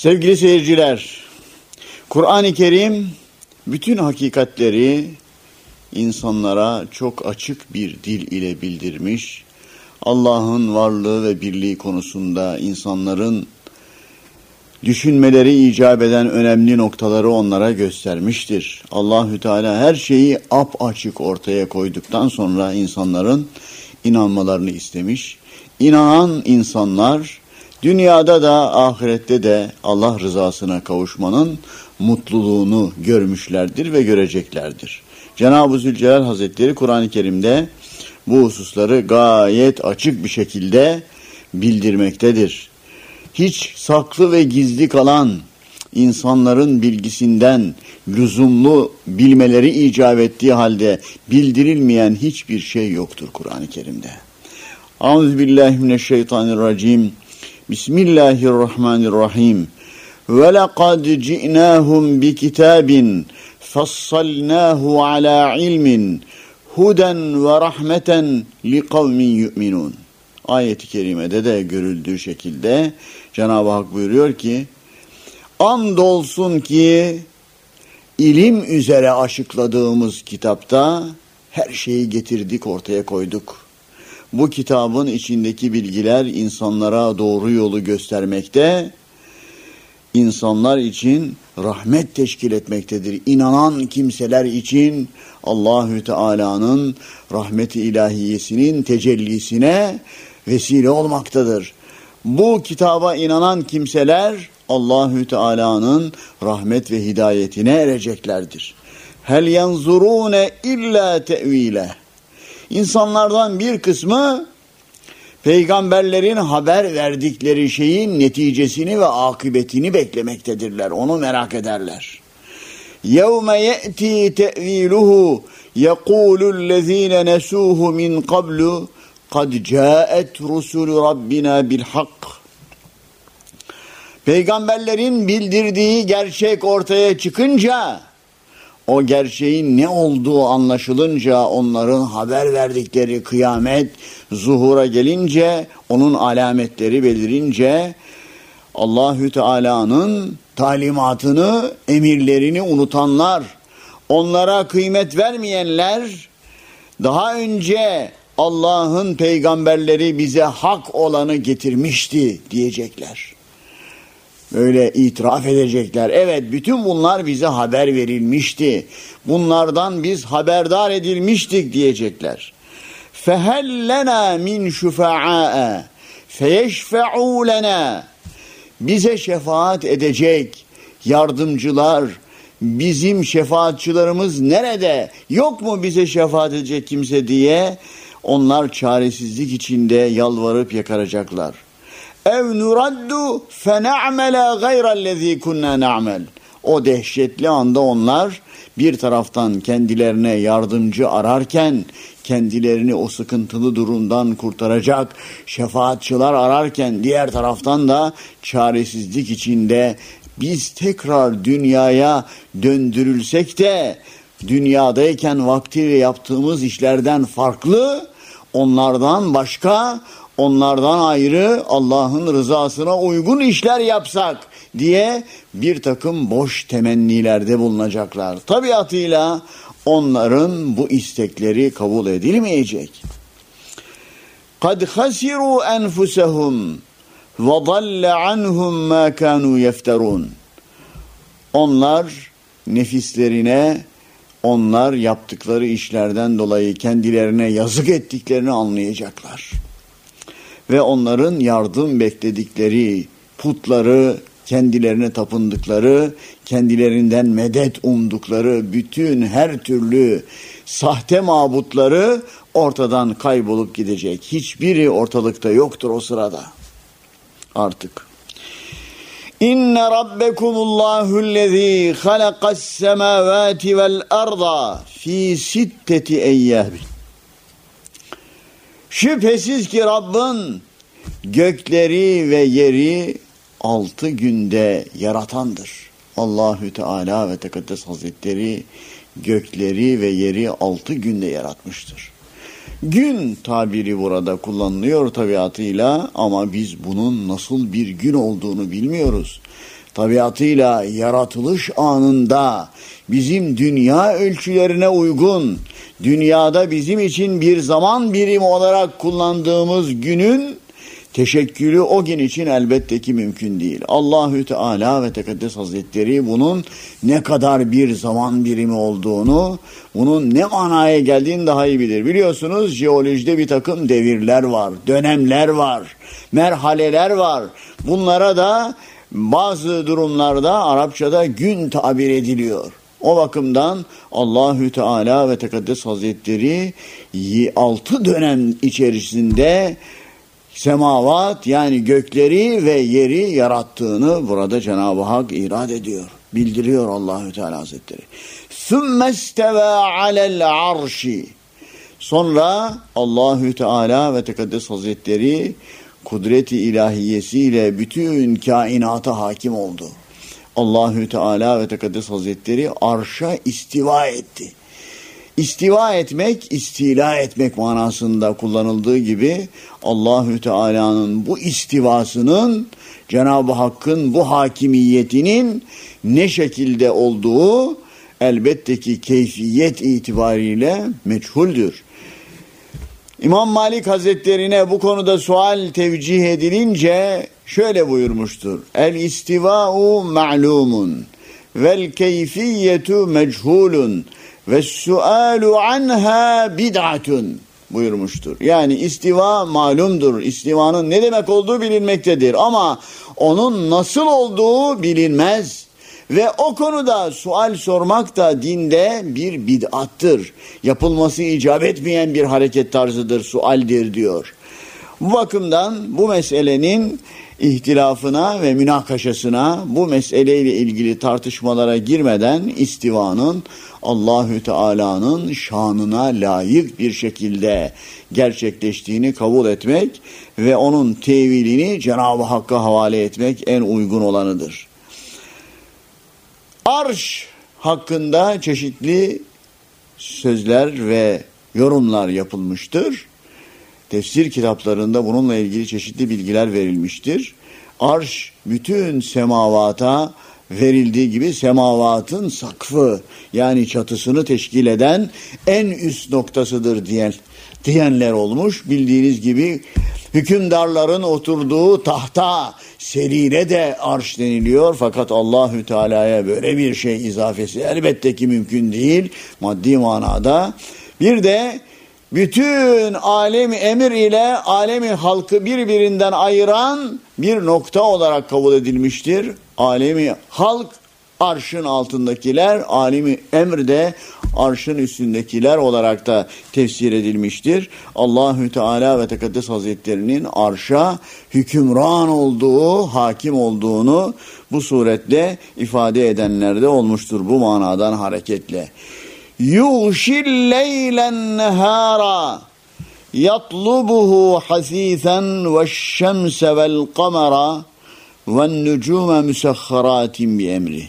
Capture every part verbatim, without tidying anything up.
Sevgili seyirciler, Kur'an-ı Kerim bütün hakikatleri insanlara çok açık bir dil ile bildirmiş. Allah'ın varlığı ve birliği konusunda insanların düşünmeleri icap eden önemli noktaları onlara göstermiştir. Allahü Teala her şeyi apaçık ortaya koyduktan sonra insanların inanmalarını istemiş. İnanan insanlar dünyada da ahirette de Allah rızasına kavuşmanın mutluluğunu görmüşlerdir ve göreceklerdir. Cenab-ı Zülcelal Hazretleri Kur'an-ı Kerim'de bu hususları gayet açık bir şekilde bildirmektedir. Hiç saklı ve gizli kalan, insanların bilgisinden lüzumlu bilmeleri icap ettiği halde bildirilmeyen hiçbir şey yoktur Kur'an-ı Kerim'de. Euzubillahimineşşeytanirracim. Bismillahirrahmanirrahim. Ve lekad ci'nâhum bi kitabin fassalnâhu alâ ilmin huden ve rahmeten li kavmin yu'minun. Ayet-i kerimede de görüldüğü şekilde Cenab-ı Hak buyuruyor ki, andolsun ki ilim üzere aşıkladığımız kitapta her şeyi getirdik, ortaya koyduk. Bu kitabın içindeki bilgiler insanlara doğru yolu göstermekte, insanlar için rahmet teşkil etmektedir. İnanan kimseler için Allahü Teala'nın rahmeti ilahiyesinin tecellisine vesile olmaktadır. Bu kitaba inanan kimseler Allahü Teala'nın rahmet ve hidayetine ereceklerdir. Hel yanzurune illa te'vile. İnsanlardan bir kısmı peygamberlerin haber verdikleri şeyin neticesini ve akıbetini beklemektedirler. Onu merak ederler. يَوْمَ يَأْتِي تَأْوِيلُهُ يَقُولُ الَّذ۪ينَ نَسُوهُ مِنْ قَبْلُ قَدْ جَاءَتْ رُسُلُ رَبِّنَا بِالْحَقِّ. Peygamberlerin bildirdiği gerçek ortaya çıkınca, o gerçeğin ne olduğu anlaşılınca, onların haber verdikleri kıyamet zuhura gelince, onun alametleri belirince, Allahü Teala'nın talimatını, emirlerini unutanlar, onlara kıymet vermeyenler, daha önce Allah'ın peygamberleri bize hak olanı getirmişti diyecekler. Böyle itiraf edecekler. Evet, bütün bunlar bize haber verilmişti. Bunlardan biz haberdar edilmiştik diyecekler. فَهَلْ لَنَا مِنْ شُفَعَاءَ فَيَشْفَعُوا لَنَا. Bize şefaat edecek yardımcılar, bizim şefaatçılarımız nerede? Yok mu bize şefaat edecek kimse diye onlar çaresizlik içinde yalvarıp yakaracaklar. ev nuraddu fe na'mela gayra'llezî kunnâ na'mel. O dehşetli anda onlar bir taraftan kendilerine yardımcı ararken, kendilerini o sıkıntılı durumdan kurtaracak şefaatçılar ararken, diğer taraftan da çaresizlik içinde biz tekrar dünyaya döndürülsek de dünyadayken vaktiyle yaptığımız işlerden farklı, onlardan başka, onlardan ayrı Allah'ın rızasına uygun işler yapsak diye bir takım boş temennilerde bulunacaklar. Tabiatıyla onların bu istekleri kabul edilmeyecek. قَدْ خَسِرُوا أَنْفُسَهُمْ وَضَلَّ عَنْهُمْ مَا كَانُوا يَفْتَرُونَ. Onlar nefislerine, onlar yaptıkları işlerden dolayı kendilerine yazık ettiklerini anlayacaklar. Ve onların yardım bekledikleri putları, kendilerine tapındıkları, kendilerinden medet umdukları bütün her türlü sahte mabutları ortadan kaybolup gidecek. Hiçbiri ortalıkta yoktur o sırada artık. İnne rabbekumullahu'llezî halaka's-semâvâti vel-arda fî sitteti eyyâmin. Şüphesiz ki Rabbin gökleri ve yeri altı günde yaratandır. Allahü Teala ve Tekaddes Hazretleri gökleri ve yeri altı günde yaratmıştır. Gün tabiri burada kullanılıyor tabiatıyla ama biz bunun nasıl bir gün olduğunu bilmiyoruz. tabiatıyla yaratılış anında bizim dünya ölçülerine uygun, dünyada bizim için bir zaman birimi olarak kullandığımız günün teşekkülü o gün için elbette ki mümkün değil. Allahü Teala ve Tekaddes Hazretleri bunun ne kadar bir zaman birimi olduğunu, bunun ne manaya geldiğini daha iyi bilir. Biliyorsunuz jeolojide bir takım devirler var, dönemler var, merhaleler var. Bunlara da bazı durumlarda Arapçada gün tabir ediliyor. O bakımdan Allahü Teala ve Tekaddes Hazretleri altı dönem içerisinde semavat yani gökleri ve yeri yarattığını burada Cenab-ı Hak irad ediyor, bildiriyor Allahü Teala Hazretleri. Sümmesteva alel arşi. Sonra Allahü Teala ve Tekaddes Hazretleri kudret-i ilahiyesiyle bütün kainata hakim oldu. Allahü Teala ve Tekaddes Hazretleri arşa istiva etti. İstiva etmek, istila etmek manasında kullanıldığı gibi Allahü Teala'nın bu istivasının, Cenab-ı Hakk'ın bu hakimiyetinin ne şekilde olduğu elbette ki keyfiyet itibariyle meçhuldür. İmam Malik Hazretlerine bu konuda sual tevcih edilince şöyle buyurmuştur. El istiva'u ma'lumun vel keyfiyetu mechulun ve sualu anha bid'atun buyurmuştur. Yani istiva malumdur. İstivanın ne demek olduğu bilinmektedir ama onun nasıl olduğu bilinmez. Ve o konuda sual sormak da dinde bir bid'attır. Yapılması icap etmeyen bir hareket tarzıdır, sualdir diyor. Bu bakımdan bu meselenin ihtilafına ve münakaşasına, bu meseleyle ilgili tartışmalara girmeden istivanın Allahü Teala'nın şanına layık bir şekilde gerçekleştiğini kabul etmek ve onun tevilini Cenab-ı Hakk'a havale etmek en uygun olanıdır. Arş hakkında çeşitli sözler ve yorumlar yapılmıştır. Tefsir kitaplarında bununla ilgili çeşitli bilgiler verilmiştir. Arş bütün semavata verildiği gibi semavatın sakfı yani çatısını teşkil eden en üst noktasıdır diyen, diyenler olmuş. Bildiğiniz gibi hükümdarların oturduğu tahta serire de arş deniliyor. Fakat Allahü Teala'ya böyle bir şey izafesi elbette ki mümkün değil maddi manada. Bir de bütün alemi emir ile alemi halkı birbirinden ayıran bir nokta olarak kabul edilmiştir. Alemi halk arşın altındakiler, alemi emir de arşın üstündekiler olarak da tefsir edilmiştir. Allahü Teala ve Tekaddes Hazretlerinin arşa hükümran olduğu, hakim olduğunu bu suretle ifade edenler de olmuştur bu manadan hareketle. Yuğşil leylen nehara yatlubuhu hasisen ve şemse vel kamera ve nücume müsahharatin bi emri.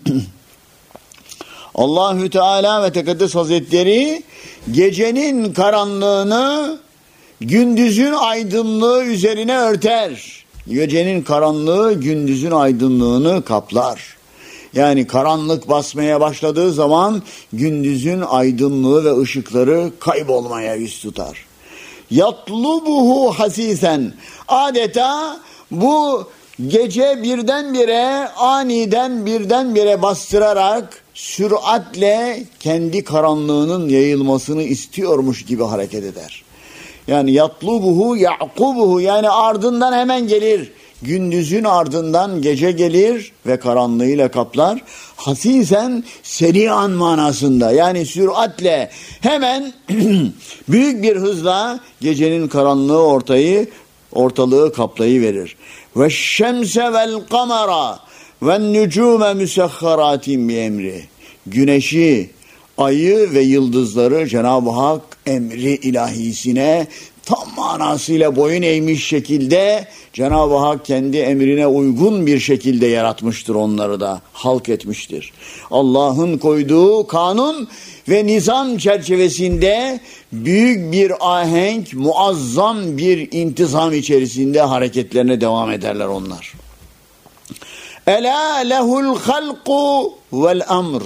Allahü Teala ve Tekaddes Hazretleri gecenin karanlığını gündüzün aydınlığı üzerine örter. Gecenin karanlığı gündüzün aydınlığını kaplar. Yani karanlık basmaya başladığı zaman gündüzün aydınlığı ve ışıkları kaybolmaya yüz tutar. Yatlubuhu hasisen, adeta bu gece birdenbire, aniden birdenbire bastırarak süratle kendi karanlığının yayılmasını istiyormuş gibi hareket eder. Yani yatlubuhu yaqubuhu, yani ardından hemen gelir. Gündüzün ardından gece gelir ve karanlığıyla kaplar. Hasisen seri'an manasında, yani süratle hemen büyük bir hızla gecenin karanlığı ortayı ortalığı kaplayıverir. Ve şemse vel kamera ve nücume müsahharatin bi emri. Güneşi, ayı ve yıldızları Cenab-ı Hak emri ilahisine tam manasıyla boyun eğmiş şekilde Cenab-ı Hak kendi emrine uygun bir şekilde yaratmıştır, onları da halk etmiştir. Allah'ın koyduğu kanun ve nizam çerçevesinde büyük bir ahenk, muazzam bir intizam içerisinde hareketlerine devam ederler onlar. Ela lehul halku vel amr.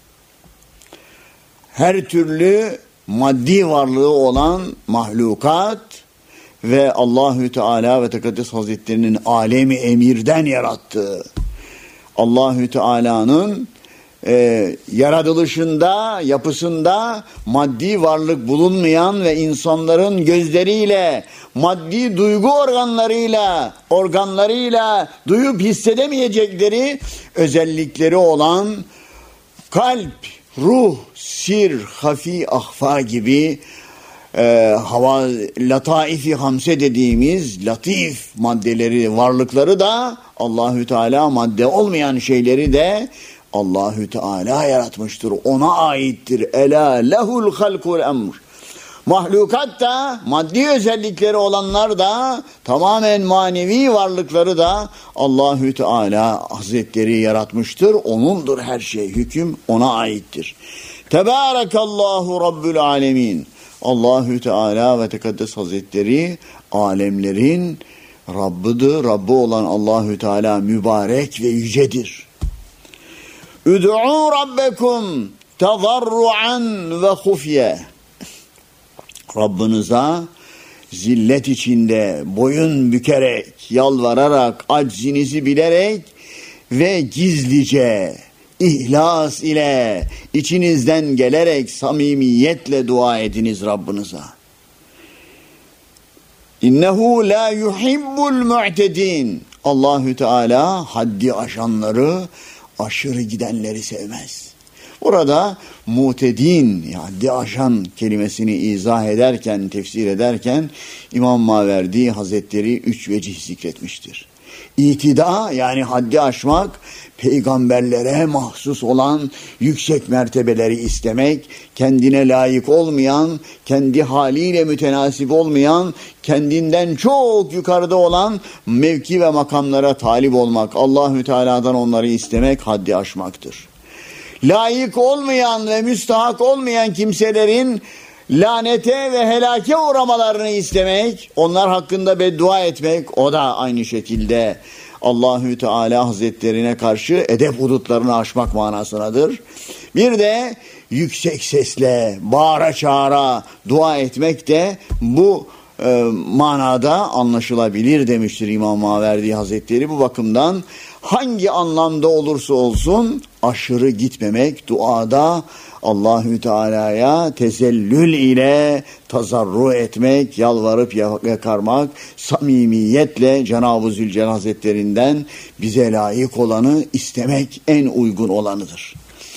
Her türlü maddi varlığı olan mahlukat ve Allahü Teala ve Tekaddes Hazretlerinin alemi emirden yarattığı, Allahü Teala'nın e, yaratılışında, yapısında maddi varlık bulunmayan ve insanların gözleriyle, maddi duygu organlarıyla, organlarıyla duyup hissedemeyecekleri özellikleri olan kalp, ruh, sir, hafi, ahfa gibi e, hava, lataifi hamse dediğimiz latif maddeleri, varlıkları da Allahü Teala, madde olmayan şeyleri de Allahü Teala yaratmıştır. Ona aittir. Ela lehul halkul emr. Mahlukat da, maddi özellikleri olanlar da, tamamen manevi varlıkları da Allahü Teala Hazretleri yaratmıştır. Onundur her şey. Hüküm ona aittir. Tebârekallahu Rabbül alemin. Allahü Teala ve Tekaddes Hazretleri alemlerin Rabbıdır. Rabbi olan Allahü Teala mübarek ve yücedir. Üd'û rabbekum tazarruan ve hufye. Rabbinize zillet içinde, boyun bükerek, yalvararak, aczinizi bilerek ve gizlice, ihlas ile, içinizden gelerek, samimiyetle dua ediniz Rabbinize. İnnehu la yuhibbul mu'tedin. Allahü Teala haddi aşanları, aşırı gidenleri sevmez. Burada mutedin, haddi aşan kelimesini izah ederken, tefsir ederken İmam Maverdi Hazretleri üç vecih zikretmiştir. İtida, yani haddi aşmak, peygamberlere mahsus olan yüksek mertebeleri istemek, kendine layık olmayan, kendi haliyle mütenasip olmayan, kendinden çok yukarıda olan mevki ve makamlara talip olmak, Allahü Teala'dan onları istemek haddi aşmaktır. Layık olmayan ve müstahak olmayan kimselerin lanete ve helake uğramalarını istemek, onlar hakkında beddua etmek, o da aynı şekilde Allahü Teala Hazretlerine karşı edep hudutlarını aşmak manasındadır. Bir de yüksek sesle bağıra çağıra dua etmek de bu e, manada anlaşılabilir demiştir İmam Maverdi Hazretleri. Bu bakımdan hangi anlamda olursa olsun aşırı gitmemek, duada Allahü Teala'ya tezellül ile tazarru etmek, yalvarıp yakarmak, samimiyetle Cenab-ı Zülcelal Hazretlerinden bize layık olanı istemek en uygun olanıdır.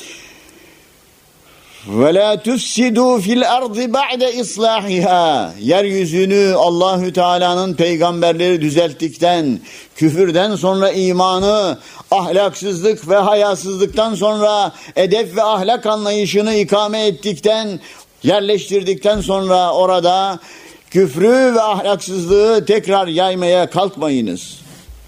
Ve la tufsidu fil ardı ba'de islahiha. Yeryüzünü Allahü Teala'nın peygamberleri düzelttikten, küfürden sonra imanı, ahlaksızlık ve hayasızlıktan sonra edep ve ahlak anlayışını ikame ettikten, yerleştirdikten sonra orada küfrü ve ahlaksızlığı tekrar yaymaya kalkmayınız.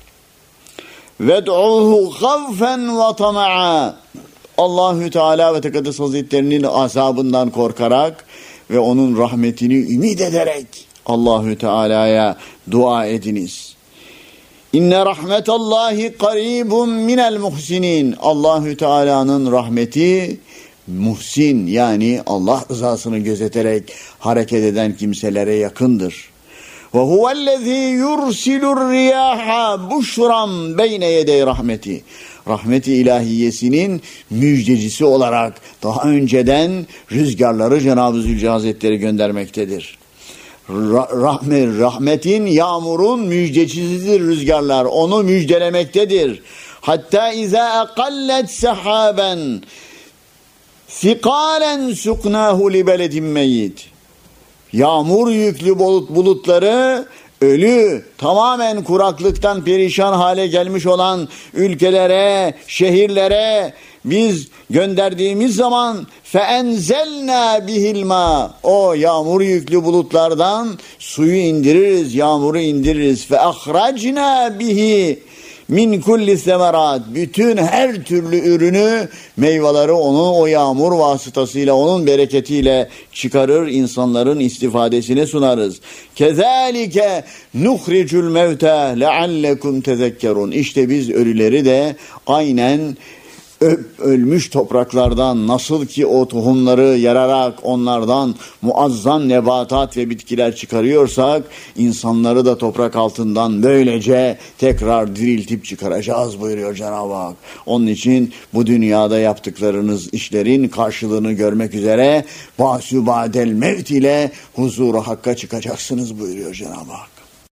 Ved'uhu havfen ve tama'a. Allahü Teala ve Tekaddes Hazretlerinin azabından korkarak ve onun rahmetini ümit ederek Allahü Teala'ya dua ediniz. İnne rahmetallahi qaribun minel muhsinin. Allahü Teala'nın rahmeti muhsin, yani Allah rızasını gözeterek hareket eden kimselere yakındır. Ve huvellezî yursilur riyaha buşran beyne yedey rahmeti. Rahmet-i ilahiyesinin müjdecisi olarak daha önceden rüzgarları Cenab-ı Zülcelal Hazretleri göndermektedir. Rahmet, rahmetin, yağmurun müjdecisidir rüzgarlar. Onu müjdelemektedir. Hatta izâ akallet sahaben sikalen suknahu li beledin meyyit. Yağmur yüklü bulut, bulutları ölü, tamamen kuraklıktan perişan hale gelmiş olan ülkelere, şehirlere biz gönderdiğimiz zaman فَاَنْزَلْنَا بِهِ الْمَا. O yağmur yüklü bulutlardan suyu indiririz, yağmuru indiririz. فَاَخْرَجْنَا بِهِ min kulli semerat, bütün her türlü ürünü, meyveleri onu o yağmur vasıtasıyla, onun bereketiyle çıkarır, insanların istifadesine sunarız. Kezalike nuhricul mevte leallekum tezekkerun. İşte biz ölüleri de aynen ölmüş topraklardan nasıl ki o tohumları yararak onlardan muazzam nebatat ve bitkiler çıkarıyorsak, insanları da toprak altından böylece tekrar diriltip çıkaracağız buyuruyor Cenab-ı Hak. Onun için bu dünyada yaptıklarınız işlerin karşılığını görmek üzere basü badel mevt ile huzuru hakka çıkacaksınız buyuruyor Cenab-ı Hak.